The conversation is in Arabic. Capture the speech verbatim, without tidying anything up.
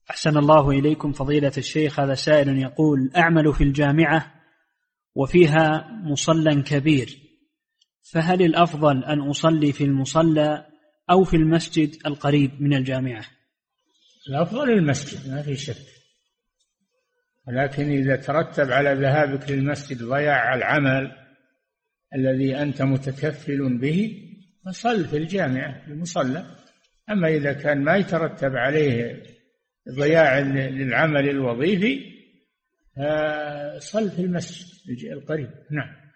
أحسن الله إليكم فضيلة الشيخ. هذا سائل يقول: أعمل في الجامعة وفيها مصلى كبير، فهل الأفضل أن أصلي في المصلى أو في المسجد القريب من الجامعة؟ الأفضل المسجد ما في شك، ولكن إذا ترتب على ذهابك للمسجد ضياع العمل الذي أنت متكفل به فصل في الجامعة في المصلى. أما إذا كان ما يترتب عليه ضياع للعمل الوظيفي صل في المسجد القريب. نعم.